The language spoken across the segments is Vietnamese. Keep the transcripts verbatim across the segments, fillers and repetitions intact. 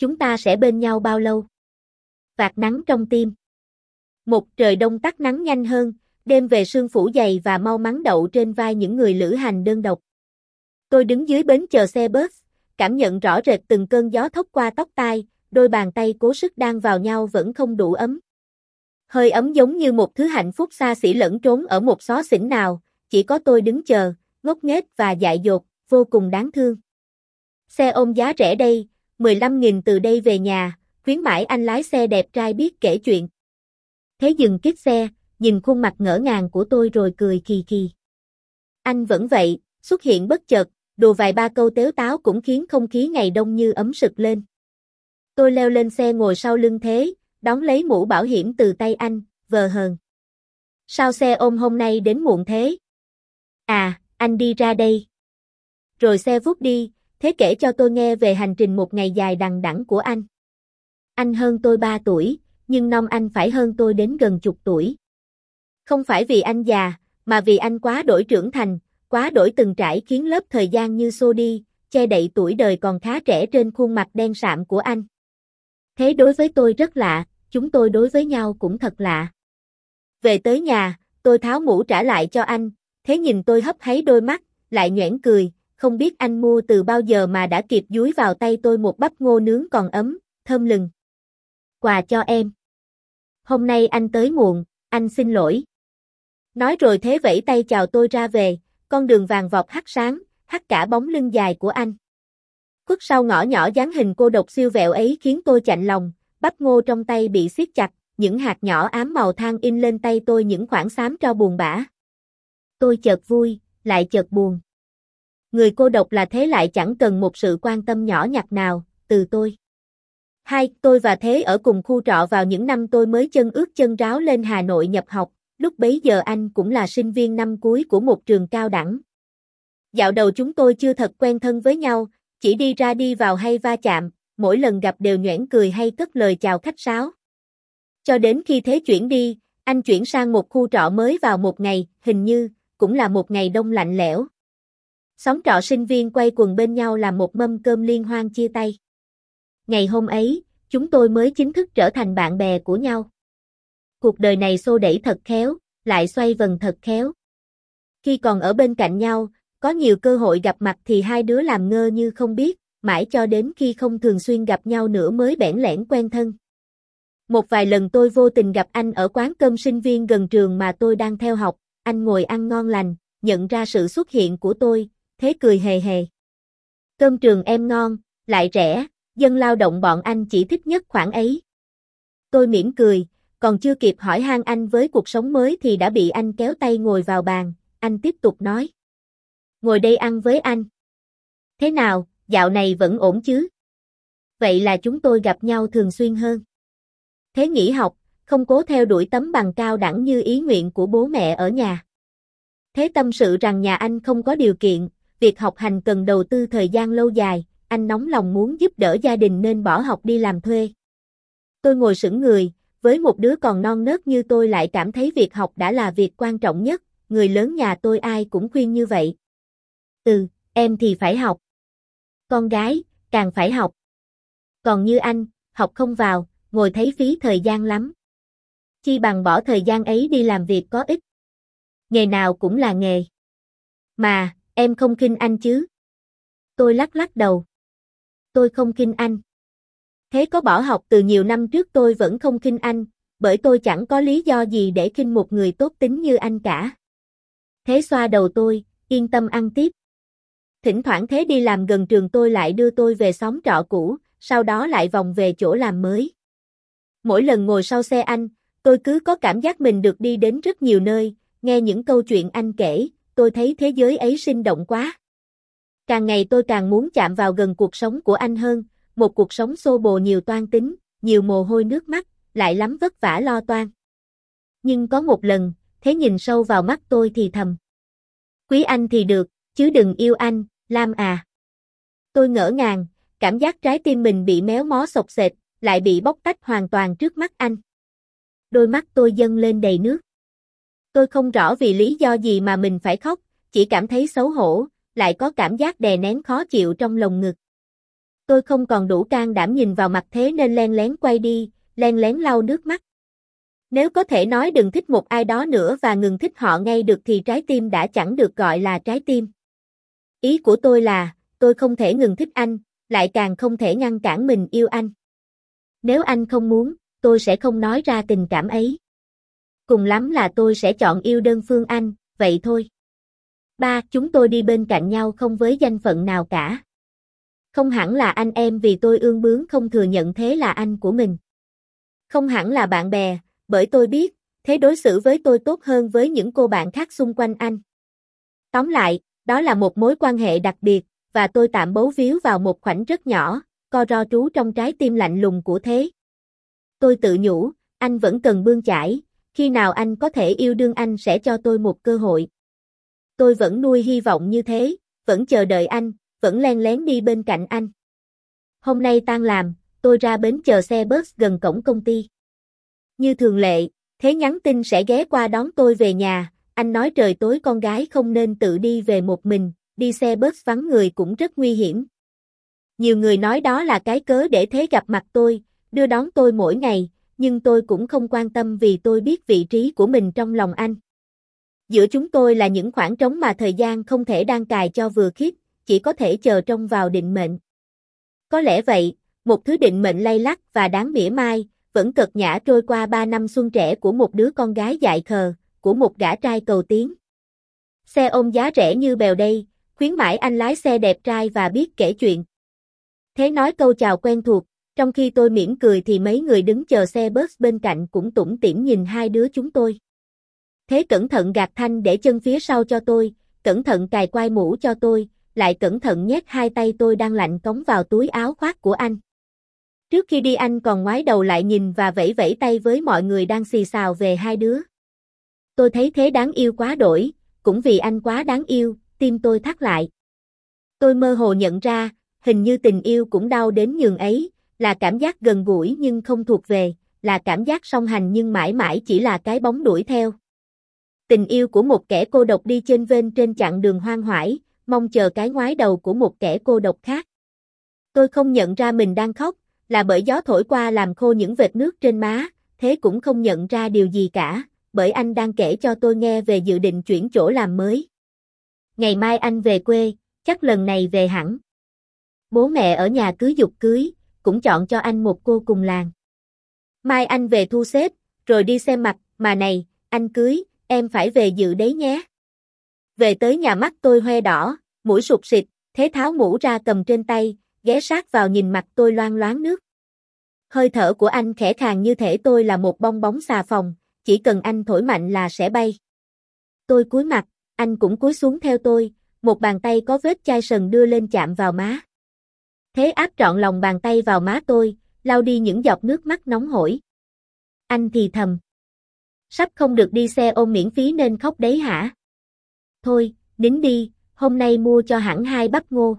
chúng ta sẽ bên nhau bao lâu? Vạt nắng trong tim. Một trời đông tắt nắng nhanh hơn, đêm về sương phủ dày và mau mắn đậu trên vai những người lữ hành đơn độc. Tôi đứng dưới bến chờ xe bus, cảm nhận rõ rệt từng cơn gió thốc qua tóc tai, đôi bàn tay cố sức đan vào nhau vẫn không đủ ấm. Hơi ấm giống như một thứ hạnh phúc xa xỉ lẫn trốn ở một xó xỉnh nào, chỉ có tôi đứng chờ, ngốc nghếch và dại dột, vô cùng đáng thương. Xe ôm giá rẻ đây, mười lăm nghìn từ đây về nhà, khuyến mãi anh lái xe đẹp trai biết kể chuyện. Thế dừng chiếc xe, nhìn khuôn mặt ngỡ ngàng của tôi rồi cười khì khì. Anh vẫn vậy, xuất hiện bất chợt, đùa vài ba câu tếu táo cũng khiến không khí ngày đông như ấm sực lên. Tôi leo lên xe ngồi sau lưng Thế, đón lấy mũ bảo hiểm từ tay anh, vờ hờn. Sao xe ôm hôm nay đến muộn thế? À, anh đi ra đây. Rồi xe vút đi, Thế kể cho tôi nghe về hành trình một ngày dài đằng đẵng của anh. Anh hơn tôi ba tuổi, nhưng năm anh phải hơn tôi đến gần chục tuổi. Không phải vì anh già, mà vì anh quá đổi trưởng thành, quá đổi từng trải khiến lớp thời gian như xô đi, che đậy tuổi đời còn khá trẻ trên khuôn mặt đen sạm của anh. Thế đối với tôi rất lạ, chúng tôi đối với nhau cũng thật lạ. Về tới nhà, tôi tháo mũ trả lại cho anh, Thế nhìn tôi hấp háy đôi mắt, lại nhoẻn cười, không biết anh mua từ bao giờ mà đã kịp dúi vào tay tôi một bắp ngô nướng còn ấm, thơm lừng. Quà cho em. Hôm nay anh tới muộn, anh xin lỗi. Nói rồi Thế vẫy tay chào tôi ra về, con đường vàng vọt hắt sáng, hắt cả bóng lưng dài của anh. Khuất sau ngõ nhỏ dáng hình cô độc siêu vẹo ấy khiến tôi chạnh lòng, bắp ngô trong tay bị siết chặt, những hạt nhỏ ám màu than in lên tay tôi những khoảng xám tro buồn bã. Tôi chợt vui, lại chợt buồn. Người cô độc là Thế lại chẳng cần một sự quan tâm nhỏ nhặt nào, từ tôi. Hai, tôi và Thế ở cùng khu trọ vào những năm tôi mới chân ướt chân ráo lên Hà Nội nhập học, lúc bấy giờ anh cũng là sinh viên năm cuối của một trường cao đẳng. Dạo đầu chúng tôi chưa thật quen thân với nhau, chỉ đi ra đi vào hay va chạm, mỗi lần gặp đều nhoẻn cười hay cất lời chào khách sáo. Cho đến khi Thế chuyển đi, anh chuyển sang một khu trọ mới vào một ngày, hình như, cũng là một ngày đông lạnh lẽo. Xóm trọ sinh viên quay quần bên nhau làm một mâm cơm liên hoan chia tay. Ngày hôm ấy, chúng tôi mới chính thức trở thành bạn bè của nhau. Cuộc đời này xô đẩy thật khéo, lại xoay vần thật khéo. Khi còn ở bên cạnh nhau, có nhiều cơ hội gặp mặt thì hai đứa làm ngơ như không biết, mãi cho đến khi không thường xuyên gặp nhau nữa mới bẽn lẽn quen thân. Một vài lần tôi vô tình gặp anh ở quán cơm sinh viên gần trường mà tôi đang theo học, anh ngồi ăn ngon lành, nhận ra sự xuất hiện của tôi, Thế cười hề hề. Cơm trường em ngon, lại rẻ, dân lao động bọn anh chỉ thích nhất khoản ấy. Tôi mỉm cười, còn chưa kịp hỏi han anh với cuộc sống mới thì đã bị anh kéo tay ngồi vào bàn, anh tiếp tục nói. Ngồi đây ăn với anh. Thế nào, dạo này vẫn ổn chứ? Vậy là chúng tôi gặp nhau thường xuyên hơn. Thế nghỉ học, không cố theo đuổi tấm bằng cao đẳng như ý nguyện của bố mẹ ở nhà. Thế tâm sự rằng nhà anh không có điều kiện, việc học hành cần đầu tư thời gian lâu dài, anh nóng lòng muốn giúp đỡ gia đình nên bỏ học đi làm thuê. Tôi ngồi sững người, với một đứa còn non nớt như tôi lại cảm thấy việc học đã là việc quan trọng nhất, người lớn nhà tôi ai cũng khuyên như vậy. Ừ, em thì phải học. Con gái, càng phải học. Còn như anh, học không vào, ngồi thấy phí thời gian lắm. Chi bằng bỏ thời gian ấy đi làm việc có ích. Nghề nào cũng là nghề. Mà, em không khinh anh chứ? Tôi lắc lắc đầu. Tôi không khinh anh. Thế có bỏ học từ nhiều năm trước tôi vẫn không khinh anh, bởi tôi chẳng có lý do gì để khinh một người tốt tính như anh cả. Thế xoa đầu tôi, yên tâm ăn tiếp. Thỉnh thoảng Thế đi làm gần trường tôi lại đưa tôi về xóm trọ cũ, sau đó lại vòng về chỗ làm mới. Mỗi lần ngồi sau xe anh, tôi cứ có cảm giác mình được đi đến rất nhiều nơi, nghe những câu chuyện anh kể, tôi thấy thế giới ấy sinh động quá. Càng ngày tôi càng muốn chạm vào gần cuộc sống của anh hơn, một cuộc sống xô bồ nhiều toan tính, nhiều mồ hôi nước mắt, lại lắm vất vả lo toan. Nhưng có một lần, Thế nhìn sâu vào mắt tôi thì thầm. Quý anh thì được, chứ đừng yêu anh, Lam à. Tôi ngỡ ngàng, cảm giác trái tim mình bị méo mó xộc xệch, lại bị bóc tách hoàn toàn trước mắt anh. Đôi mắt tôi dâng lên đầy nước. Tôi không rõ vì lý do gì mà mình phải khóc, chỉ cảm thấy xấu hổ, lại có cảm giác đè nén khó chịu trong lồng ngực. Tôi không còn đủ can đảm nhìn vào mặt Thế nên len lén quay đi, len lén lau nước mắt. Nếu có thể nói đừng thích một ai đó nữa và ngừng thích họ ngay được thì trái tim đã chẳng được gọi là trái tim. Ý của tôi là, tôi không thể ngừng thích anh, lại càng không thể ngăn cản mình yêu anh. Nếu anh không muốn, tôi sẽ không nói ra tình cảm ấy. Cùng lắm là tôi sẽ chọn yêu đơn phương anh, vậy thôi. Ba, chúng tôi đi bên cạnh nhau không với danh phận nào cả. Không hẳn là anh em vì tôi ương bướng không thừa nhận Thế là anh của mình. Không hẳn là bạn bè, bởi tôi biết, Thế đối xử với tôi tốt hơn với những cô bạn khác xung quanh anh. Tóm lại, đó là một mối quan hệ đặc biệt, và tôi tạm bấu víu vào một khoảnh rất nhỏ, co ro trú trong trái tim lạnh lùng của Thế. Tôi tự nhủ, anh vẫn cần bươn chải, khi nào anh có thể yêu đương anh sẽ cho tôi một cơ hội. Tôi vẫn nuôi hy vọng như thế, vẫn chờ đợi anh, vẫn len lén đi bên cạnh anh. Hôm nay tan làm, tôi ra bến chờ xe bus gần cổng công ty. Như thường lệ, Thế nhắn tin sẽ ghé qua đón tôi về nhà, anh nói trời tối con gái không nên tự đi về một mình, đi xe bus vắng người cũng rất nguy hiểm. Nhiều người nói đó là cái cớ để Thế gặp mặt tôi, đưa đón tôi mỗi ngày, nhưng tôi cũng không quan tâm vì tôi biết vị trí của mình trong lòng anh. Giữa chúng tôi là những khoảng trống mà thời gian không thể đan cài cho vừa khiết, chỉ có thể chờ trông vào định mệnh. Có lẽ vậy, một thứ định mệnh lay lắc và đáng mỉa mai, vẫn cợt nhã trôi qua ba năm xuân trẻ của một đứa con gái dại khờ, của một gã trai cầu tiến. Xe ôm giá rẻ như bèo đây, khuyến mãi anh lái xe đẹp trai và biết kể chuyện. Thế nói câu chào quen thuộc, trong khi tôi mỉm cười thì mấy người đứng chờ xe bus bên cạnh cũng tủm tỉm nhìn hai đứa chúng tôi. Thế cẩn thận gạt thanh để chân phía sau cho tôi, cẩn thận cài quai mũ cho tôi, lại cẩn thận nhét hai tay tôi đang lạnh cống vào túi áo khoác của anh. Trước khi đi anh còn ngoái đầu lại nhìn và vẫy vẫy tay với mọi người đang xì xào về hai đứa. Tôi thấy Thế đáng yêu quá đổi, cũng vì anh quá đáng yêu, tim tôi thắt lại. Tôi mơ hồ nhận ra, hình như tình yêu cũng đau đến nhường ấy, là cảm giác gần gũi nhưng không thuộc về, là cảm giác song hành nhưng mãi mãi chỉ là cái bóng đuổi theo. Tình yêu của một kẻ cô độc đi chênh vênh trên chặng đường hoang hoải, mong chờ cái ngoái đầu của một kẻ cô độc khác. Tôi không nhận ra mình đang khóc, là bởi gió thổi qua làm khô những vệt nước trên má, Thế cũng không nhận ra điều gì cả, bởi anh đang kể cho tôi nghe về dự định chuyển chỗ làm mới. Ngày mai anh về quê, chắc lần này về hẳn. Bố mẹ ở nhà cưới giục cưới, cũng chọn cho anh một cô cùng làng. Mai anh về thu xếp, rồi đi xem mặt, mà này, anh cưới, em phải về dự đấy nhé. Về tới nhà mắt tôi hoe đỏ, mũi sụt sịt, Thế tháo mũ ra cầm trên tay, ghé sát vào nhìn mặt tôi loang loáng nước. Hơi thở của anh khẽ khàng như thể tôi là một bong bóng xà phòng, chỉ cần anh thổi mạnh là sẽ bay. Tôi cúi mặt, anh cũng cúi xuống theo tôi, một bàn tay có vết chai sần đưa lên chạm vào má. Thế áp trọn lòng bàn tay vào má tôi, lau đi những giọt nước mắt nóng hổi. Anh thì thầm. Sắp không được đi xe ôm miễn phí nên khóc đấy hả? Thôi, nín đi, hôm nay mua cho hẳn hai bắp ngô.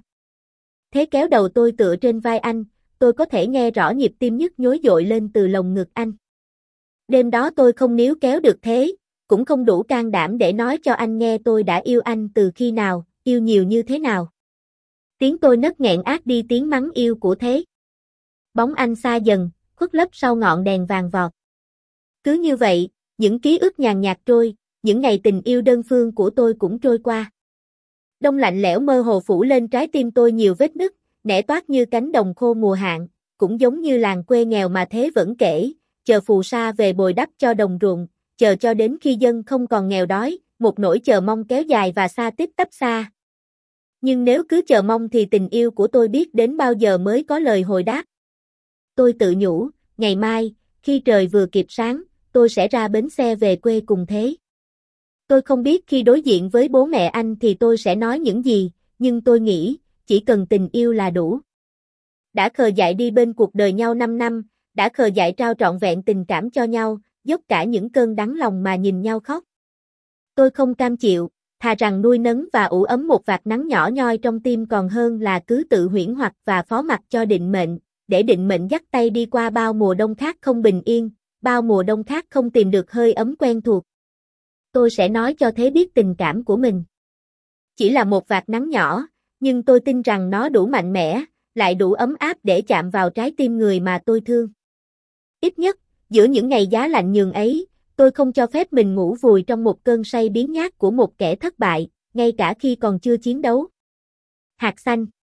Thế kéo đầu tôi tựa trên vai anh, tôi có thể nghe rõ nhịp tim nhức nhối dội lên từ lồng ngực anh. Đêm đó tôi không níu kéo được Thế, cũng không đủ can đảm để nói cho anh nghe tôi đã yêu anh từ khi nào, yêu nhiều như thế nào. Tiếng tôi nấc nghẹn át đi tiếng mắng yêu của Thế. Bóng anh xa dần, khuất lấp sau ngọn đèn vàng vọt. Cứ như vậy, những ký ức nhàn nhạt trôi, những ngày tình yêu đơn phương của tôi cũng trôi qua. Đông lạnh lẽo mơ hồ phủ lên trái tim tôi nhiều vết nứt, nẻ toát như cánh đồng khô mùa hạn, cũng giống như làng quê nghèo mà Thế vẫn kể, chờ phù sa về bồi đắp cho đồng ruộng, chờ cho đến khi dân không còn nghèo đói, một nỗi chờ mong kéo dài và xa tít tắp xa. Nhưng nếu cứ chờ mong thì tình yêu của tôi biết đến bao giờ mới có lời hồi đáp. Tôi tự nhủ, ngày mai, khi trời vừa kịp sáng, tôi sẽ ra bến xe về quê cùng Thế. Tôi không biết khi đối diện với bố mẹ anh thì tôi sẽ nói những gì, nhưng tôi nghĩ, chỉ cần tình yêu là đủ. Đã khờ dại đi bên cuộc đời nhau năm năm, đã khờ dại trao trọn vẹn tình cảm cho nhau, dốc cả những cơn đắng lòng mà nhìn nhau khóc. Tôi không cam chịu, thà rằng nuôi nấng và ủ ấm một vạt nắng nhỏ nhoi trong tim còn hơn là cứ tự huyễn hoặc và phó mặc cho định mệnh, để định mệnh dắt tay đi qua bao mùa đông khác không bình yên, bao mùa đông khác không tìm được hơi ấm quen thuộc. Tôi sẽ nói cho Thế biết tình cảm của mình. Chỉ là một vạt nắng nhỏ, nhưng tôi tin rằng nó đủ mạnh mẽ, lại đủ ấm áp để chạm vào trái tim người mà tôi thương. Ít nhất, giữa những ngày giá lạnh nhường ấy, tôi không cho phép mình ngủ vùi trong một cơn say biếng nhác của một kẻ thất bại, ngay cả khi còn chưa chiến đấu. Hạt xanh